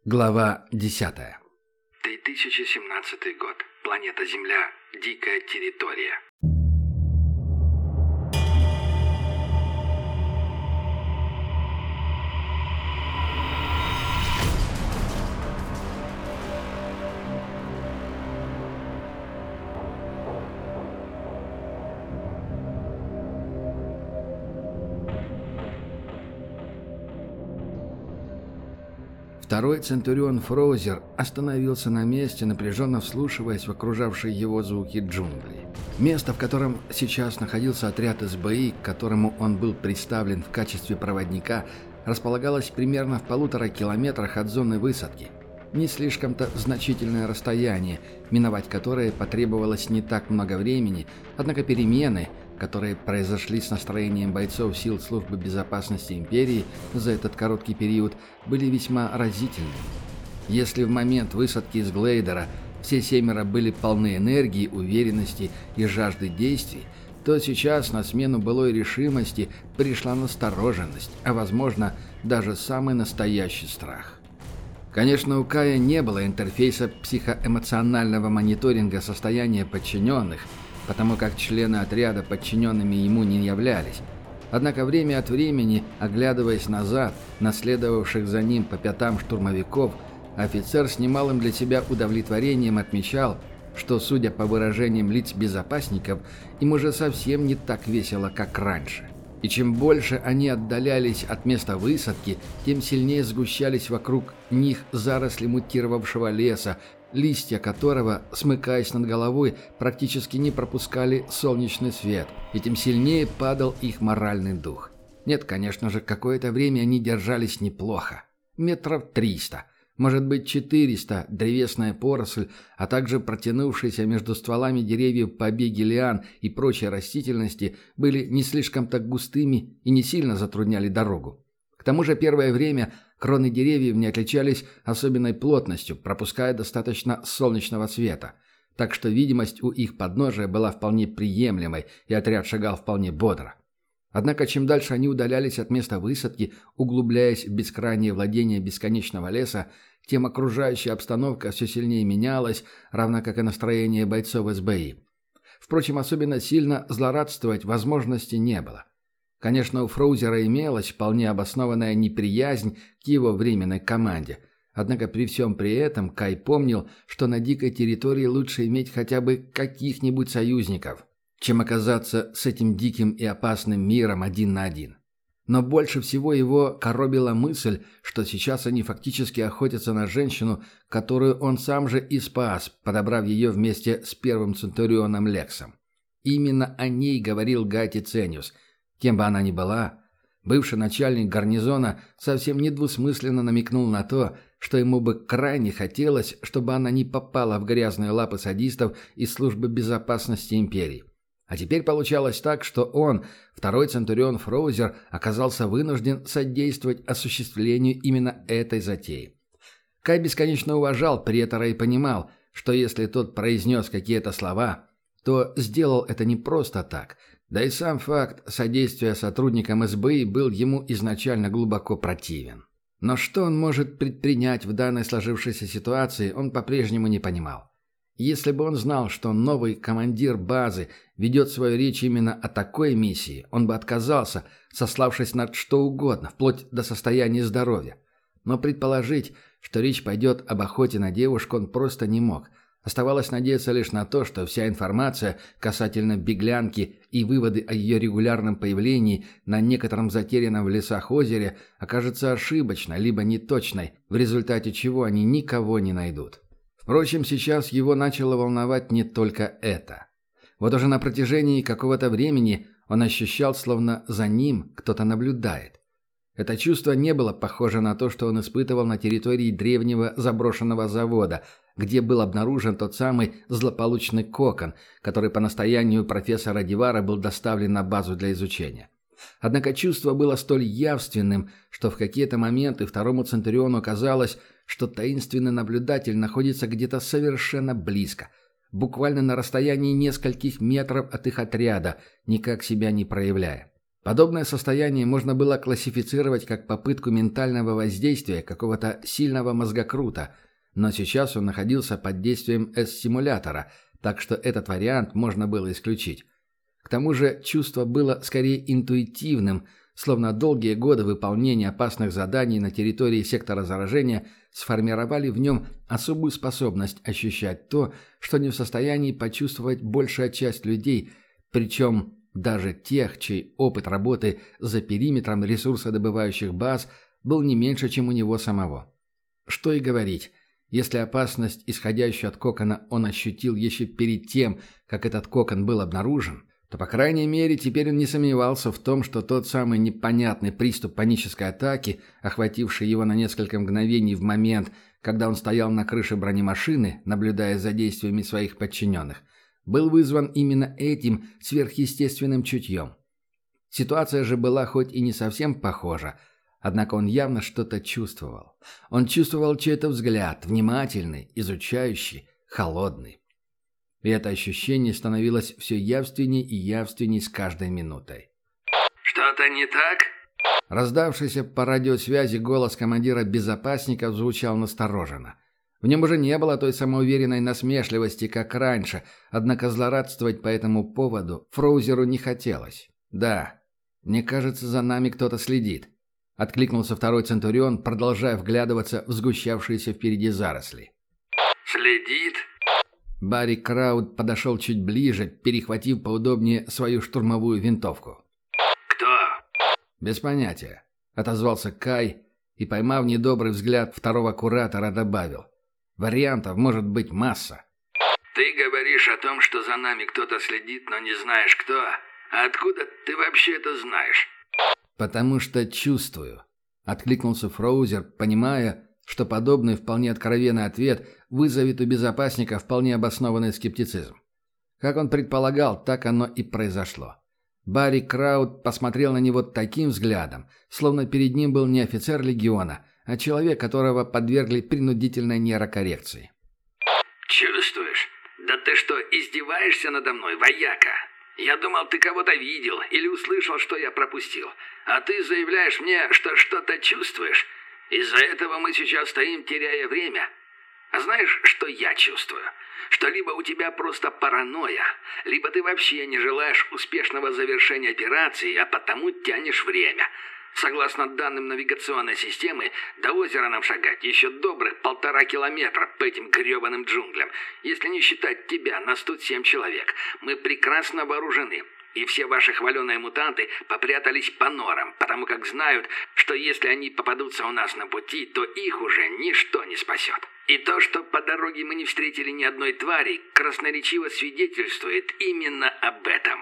Глава 10. 3017 год. Планета Земля. Дикая территория. Второй Центурион Фроузер остановился на месте, напряженно вслушиваясь в окружавшие его звуки джунглей. Место, в котором сейчас находился отряд СБИ, к которому он был представлен в качестве проводника, располагалось примерно в 1,5 километрах от зоны высадки. Не слишком-то значительное расстояние, миновать которое потребовалось не так много времени, однако перемены, которые произошли с настроением бойцов сил службы безопасности империи за этот короткий период, были весьма разительными. Если в момент высадки из глейдера все 7 были полны энергии, уверенности и жажды действий, то сейчас на смену былой решимости пришла настороженность, а возможно даже самый настоящий страх. Конечно, у Кая не было интерфейса психоэмоционального мониторинга состояния подчиненных, потому как члены отряда подчиненными ему не являлись. Однако время от времени, оглядываясь назад, на следовавших за ним по пятам штурмовиков, офицер с немалым для себя удовлетворением отмечал, что, судя по выражениям лиц безопасников, им уже совсем не так весело, как раньше. И чем больше они отдалялись от места высадки, тем сильнее сгущались вокруг них заросли мутировавшего леса, листья которого, смыкаясь над головой, практически не пропускали солнечный свет, и тем сильнее падал их моральный дух. Нет, конечно же, какое-то время они держались неплохо. 300 метров, может быть 400, древесная поросль, а также протянувшиеся между стволами деревьев побеги лиан и прочей растительности были не слишком-то густыми и не сильно затрудняли дорогу. К тому же первое время кроны деревьев не отличались особенной плотностью, пропуская достаточно солнечного света, так что видимость у их подножия была вполне приемлемой, и отряд шагал вполне бодро. Однако чем дальше они удалялись от места высадки, углубляясь в бескрайние владения бесконечного леса, тем окружающая обстановка все сильнее менялась, равно как и настроение бойцов СБИ. Впрочем, особенно сильно злорадствовать возможности не было. Конечно, у Фроузера имелась вполне обоснованная неприязнь к его временной команде. Однако при всем при этом Кай помнил, что на дикой территории лучше иметь хотя бы каких-нибудь союзников, чем оказаться с этим диким и опасным миром один на один. Но больше всего его коробила мысль, что сейчас они фактически охотятся на женщину, которую он сам же и спас, подобрав ее вместе с первым Центурионом Лексом. Именно о ней говорил Гай Тицениус. Кем бы она ни была, бывший начальник гарнизона совсем недвусмысленно намекнул на то, что ему бы крайне хотелось, чтобы она не попала в грязные лапы садистов из службы безопасности империи. А теперь получалось так, что он, второй Центурион Фроузер, оказался вынужден содействовать осуществлению именно этой затеи. Кай бесконечно уважал претора и понимал, что если тот произнес какие-то слова, то сделал это не просто так, да и сам факт содействия сотрудникам СБИ был ему изначально глубоко противен. Но что он может предпринять в данной сложившейся ситуации, он по-прежнему не понимал. Если бы он знал, что новый командир базы ведет свою речь именно о такой миссии, он бы отказался, сославшись на что угодно, вплоть до состояния здоровья. Но предположить, что речь пойдет об охоте на девушку, он просто не мог. Оставалось надеяться лишь на то, что вся информация касательно беглянки и выводы о ее регулярном появлении на некотором затерянном в лесах озере окажется ошибочной, либо неточной, в результате чего они никого не найдут. Впрочем, сейчас его начало волновать не только это. Вот уже на протяжении какого-то времени он ощущал, словно за ним кто-то наблюдает. Это чувство не было похоже на то, что он испытывал на территории древнего заброшенного завода, где был обнаружен тот самый злополучный кокон, который по настоянию профессора Дивара был доставлен на базу для изучения. Однако чувство было столь явственным, что в какие-то моменты второму Центуриону казалось, что таинственный наблюдатель находится где-то совершенно близко, буквально на расстоянии нескольких метров от их отряда, никак себя не проявляя. Подобное состояние можно было классифицировать как попытку ментального воздействия какого-то сильного мозгокрута, но сейчас он находился под действием S-симулятора, так что этот вариант можно было исключить. К тому же чувство было скорее интуитивным, словно долгие годы выполнения опасных заданий на территории сектора заражения сформировали в нем особую способность ощущать то, что не в состоянии почувствовать большая часть людей, причем даже тех, чей опыт работы за периметром ресурсодобывающих баз был не меньше, чем у него самого. Что и говорить, если опасность, исходящую от кокона, он ощутил еще перед тем, как этот кокон был обнаружен, то, по крайней мере, теперь он не сомневался в том, что тот самый непонятный приступ панической атаки, охвативший его на несколько мгновений в момент, когда он стоял на крыше бронемашины, наблюдая за действиями своих подчиненных, был вызван именно этим сверхъестественным чутьем. Ситуация же была хоть и не совсем похожа, однако он явно что-то чувствовал. Он чувствовал чей-то взгляд, внимательный, изучающий, холодный. И это ощущение становилось все явственней и явственней с каждой минутой. «Что-то не так?» Раздавшийся по радиосвязи голос командира безопасников звучал настороженно. В нем уже не было той самоуверенной насмешливости, как раньше, однако злорадствовать по этому поводу Фроузеру не хотелось. «Да, мне кажется, за нами кто-то следит», — откликнулся второй Центурион, продолжая вглядываться в сгущавшиеся впереди заросли. «Следит?» Барри Крауд подошел чуть ближе, перехватив поудобнее свою штурмовую винтовку. «Кто?» «Без понятия», — отозвался Кай и, поймав недобрый взгляд второго куратора, добавил. «Вариантов может быть масса». «Ты говоришь о том, что за нами кто-то следит, но не знаешь кто. А откуда ты вообще это знаешь?» «Потому что чувствую», — откликнулся Фроузер, понимая, что подобный вполне откровенный ответ вызовет у безопасника вполне обоснованный скептицизм. Как он предполагал, так оно и произошло. Барри Крауд посмотрел на него таким взглядом, словно перед ним был не офицер легиона, а человек, которого подвергли принудительной нейрокоррекции. «Чувствуешь? Да ты что, издеваешься надо мной, вояка? Я думал, ты кого-то видел или услышал, что я пропустил. А ты заявляешь мне, что что-то чувствуешь? Из-за этого мы сейчас стоим, теряя время. А знаешь, что я чувствую? Что либо у тебя просто паранойя, либо ты вообще не желаешь успешного завершения операции, а потому тянешь время. Согласно данным навигационной системы, до озера нам шагать еще добрых 1,5 километра по этим гребаным джунглям. Если не считать тебя, нас тут 7 человек. Мы прекрасно вооружены. И все ваши хваленые мутанты попрятались по норам, потому как знают, что если они попадутся у нас на пути, то их уже ничто не спасет. И то, что по дороге мы не встретили ни одной твари, красноречиво свидетельствует именно об этом».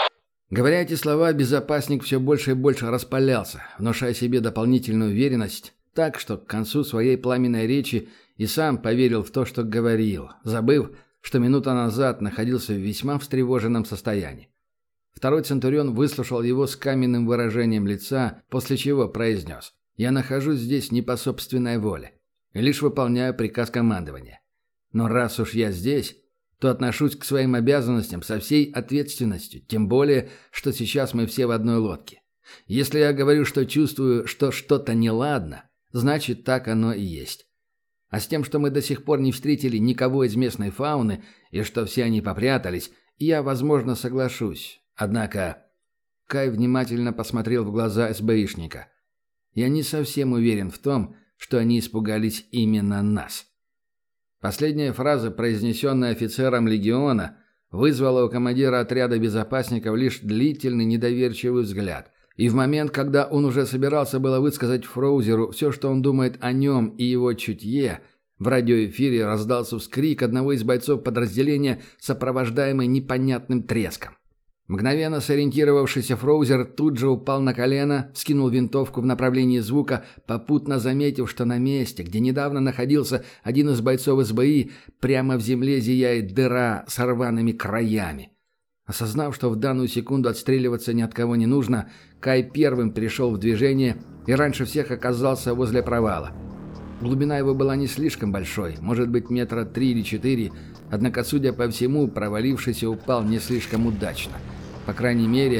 Говоря эти слова, безопасник все больше и больше распалялся, внушая себе дополнительную уверенность, так что к концу своей пламенной речи и сам поверил в то, что говорил, забыв, что минута назад находился в весьма встревоженном состоянии. Второй Центурион выслушал его с каменным выражением лица, после чего произнес: «Я нахожусь здесь не по собственной воле и лишь выполняю приказ командования. Но раз уж я здесь, то отношусь к своим обязанностям со всей ответственностью, тем более, что сейчас мы все в одной лодке. Если я говорю, что чувствую, что что-то неладно, значит, так оно и есть. А с тем, что мы до сих пор не встретили никого из местной фауны и что все они попрятались, я, возможно, соглашусь. Однако...» Кай внимательно посмотрел в глаза СБИшника. «Я не совсем уверен в том, что они испугались именно нас». Последняя фраза, произнесенная офицером легиона, вызвала у командира отряда безопасников лишь длительный недоверчивый взгляд. И в момент, когда он уже собирался было высказать Фроузеру все, что он думает о нем и его чутье, в радиоэфире раздался вскрик одного из бойцов подразделения, сопровождаемый непонятным треском. Мгновенно сориентировавшийся Фроузер тут же упал на колено, вскинул винтовку в направлении звука, попутно заметив, что на месте, где недавно находился один из бойцов СБИ, прямо в земле зияет дыра с рваными краями. Осознав, что в данную секунду отстреливаться ни от кого не нужно, Кай первым перешел в движение и раньше всех оказался возле провала. Глубина его была не слишком большой, может быть, 3 метра или 4, однако, судя по всему, провалившийся упал не слишком удачно. По крайней мере,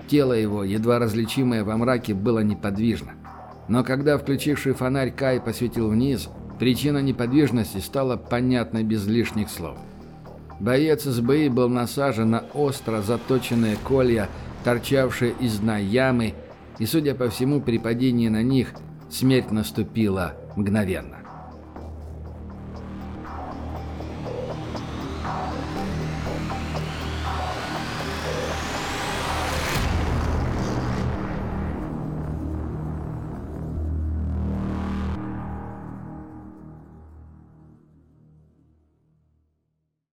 Тело его, едва различимое во мраке, было неподвижно. Но когда включивший фонарь Кай посветил вниз, причина неподвижности стала понятна без лишних слов. Боец СБИ был насажен на остро заточенные колья, торчавшие из дна ямы, и, судя по всему, при падении на них смерть наступила мгновенно.